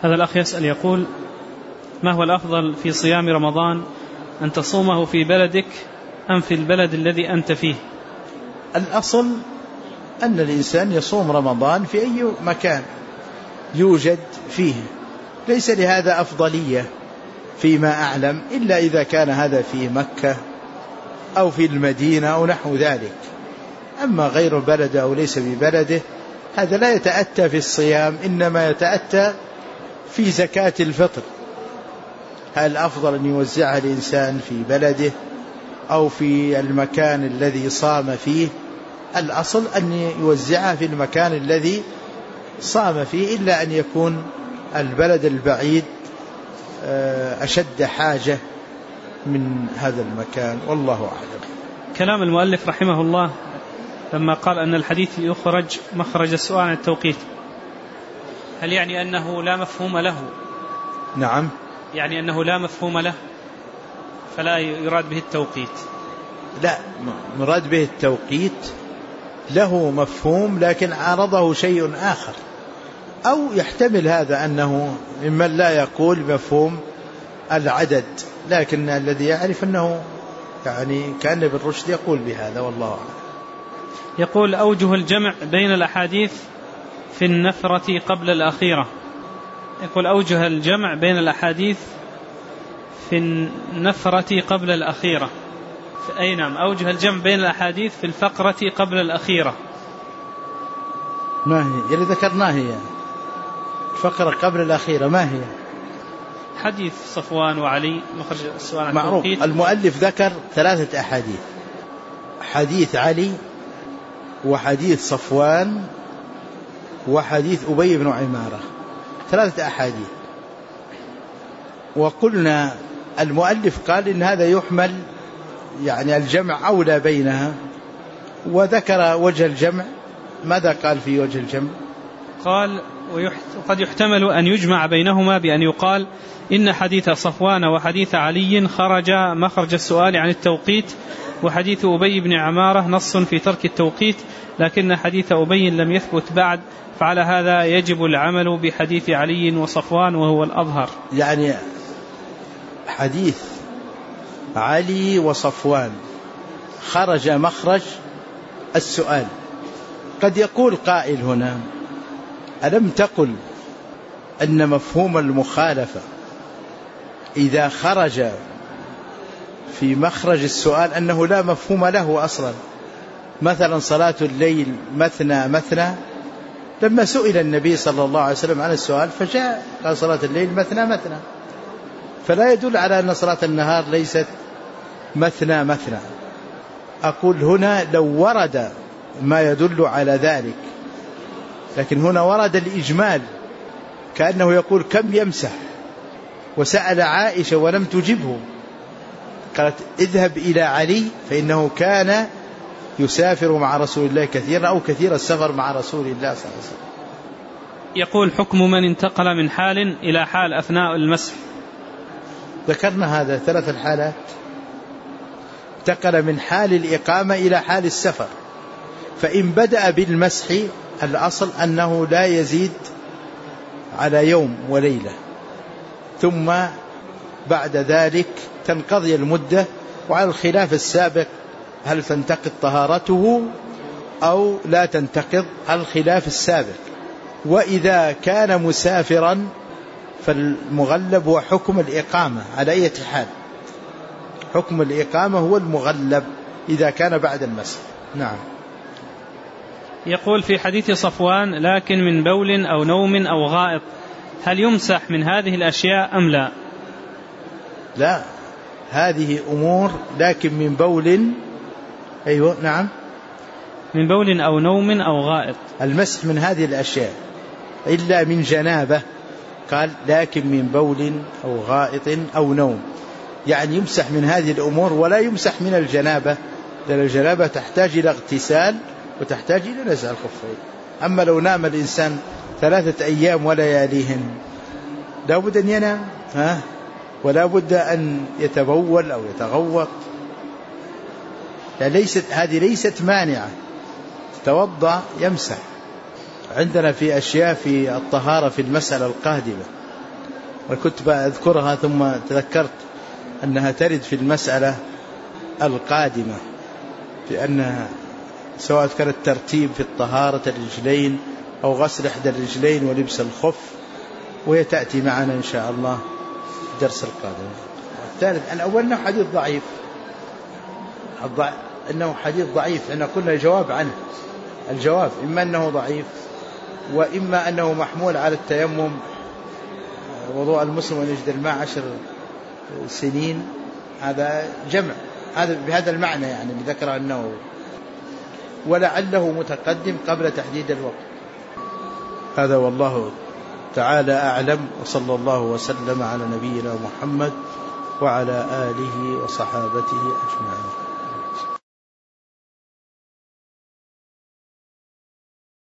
هذا الأخ يسأل يقول: ما هو الأفضل في صيام رمضان، أن تصومه في بلدك أم في البلد الذي أنت فيه؟ الأصل أن الإنسان يصوم رمضان في أي مكان يوجد فيه، ليس لهذا أفضلية فيما أعلم، إلا إذا كان هذا في مكة أو في المدينة أو نحو ذلك. أما غير بلده أو ليس ببلده هذا لا يتأتى في الصيام، إنما يتأتى في زكاة الفطر. هل الأفضل أن يوزعها الإنسان في بلده أو في المكان الذي صام فيه؟ الأصل أن يوزعها في المكان الذي صام فيه، إلا أن يكون البلد البعيد أشد حاجة من هذا المكان، والله أعلم. كلام المؤلف رحمه الله لما قال أن الحديث يخرج مخرج السؤال عن التوقيت، هل يعني أنه لا مفهوم له؟ نعم، يعني أنه لا مفهوم له فلا يراد به التوقيت. لا، مراد به التوقيت له مفهوم لكن عارضه شيء آخر، أو يحتمل هذا أنه ممن لا يقول مفهوم العدد، لكن الذي يعرف أنه يعني كان ابن رشد يقول بهذا، والله أعلم. يقول: أوجه الجمع بين الأحاديث في النفرة قبل الأخيرة. يقول: أوجه الجمع بين الأحاديث في النفرة قبل الأخيرة. أي نعم، أوجه الجمع بين الأحاديث في الفقرة قبل الأخيرة. ما هي؟ اللي ذكرناها هي الفقرة قبل الأخيرة، ما هي؟ حديث صفوان وعلي مخرج السؤال عن معروف. التوقيت. المؤلف ذكر 3 أحاديث: حديث علي، وحديث صفوان، وحديث أبي بن عمارة، 3 أحاديث. وقلنا المؤلف قال إن هذا يحمل يعني الجمع أولى بينها، وذكر وجه الجمع. ماذا قال في وجه الجمع؟ قال: وقد يحتمل أن يجمع بينهما بأن يقال إن حديث صفوان وحديث علي خرج مخرج السؤال عن التوقيت، وحديث أبي بن عمارة نص في ترك التوقيت، لكن حديث أبي لم يثبت بعد، فعلى هذا يجب العمل بحديث علي وصفوان وهو الأظهر. يعني حديث علي وصفوان خرج مخرج السؤال. قد يقول قائل هنا: ألم تقل أن مفهوم المخالفة إذا خرج في مخرج السؤال أنه لا مفهوم له أصلا؟ مثلا صلاة الليل مثنى مثنى، لما سئل النبي صلى الله عليه وسلم عن السؤال فجاء قال صلاة الليل مثنى مثنى، فلا يدل على أن صلاة النهار ليست مثنى مثنى. أقول هنا لو ورد ما يدل على ذلك، لكن هنا ورد الإجمال كأنه يقول كم يمسح، وسأل عائشة ولم تجبه، قالت: اذهب إلى علي فإنه كان يسافر مع رسول الله كثيرا، أو كثير السفر مع رسول الله صلى الله عليه وسلم. يقول: حكم من انتقل من حال إلى حال أثناء المسح. ذكرنا هذا 3 الحالات: انتقل من حال الإقامة إلى حال السفر، فإن بدأ بالمسح الأصل أنه لا يزيد على يوم وليلة، ثم بعد ذلك تنقضي المدة، وعلى الخلاف السابق هل تنتقض طهارته أو لا تنتقض، على الخلاف السابق. وإذا كان مسافرا فالمغلب هو حكم الإقامة على أي حال، حكم الإقامة هو المغلب إذا كان بعد المسح. نعم. يقول: في حديث صفوان لكن من بول أو نوم أو غائط، هل يمسح من هذه الأشياء أم لا؟ لا، هذه أمور لكن من بول. أيوة نعم، من بول أو نوم أو غائط. المسح من هذه الأشياء إلا من جنابة، قال لكن من بول أو غائط أو نوم، يعني يمسح من هذه الأمور ولا يمسح من الجنابة، لأن الجنابة تحتاج إلى اغتسال وتحتاج إلى نزع الخفين. أما لو نام الإنسان 3 أيام ولياليهن لا بد أن ينام، ولا بد أن يتبول أو يتغوط، يعني هذه ليست مانعة، توضأ يمسح. عندنا في أشياء في الطهارة في المسألة القادمة وكنت أذكرها ثم تذكرت أنها ترد في المسألة القادمة، بأنها سواء كان الترتيب في الطهارة الرجلين أو غسل إحدى الرجلين ولبس الخف، وهي تأتي معنا إن شاء الله في الدرس القادم. الثالث أن أولنا حديث ضعيف، أنه حديث ضعيف، أن كنا جواب عنه. الجواب إما أنه ضعيف وإما أنه محمول على التيمم، وضوء المسلم ونجد الماء 10 سنين، هذا جمع، هذا بهذا المعنى يعني ذكر أنه، ولعله متقدم قبل تحديد الوقت. هذا والله تعالى أعلم، وصلى الله وسلم على نبينا محمد وعلى آله وصحابته أجمعين.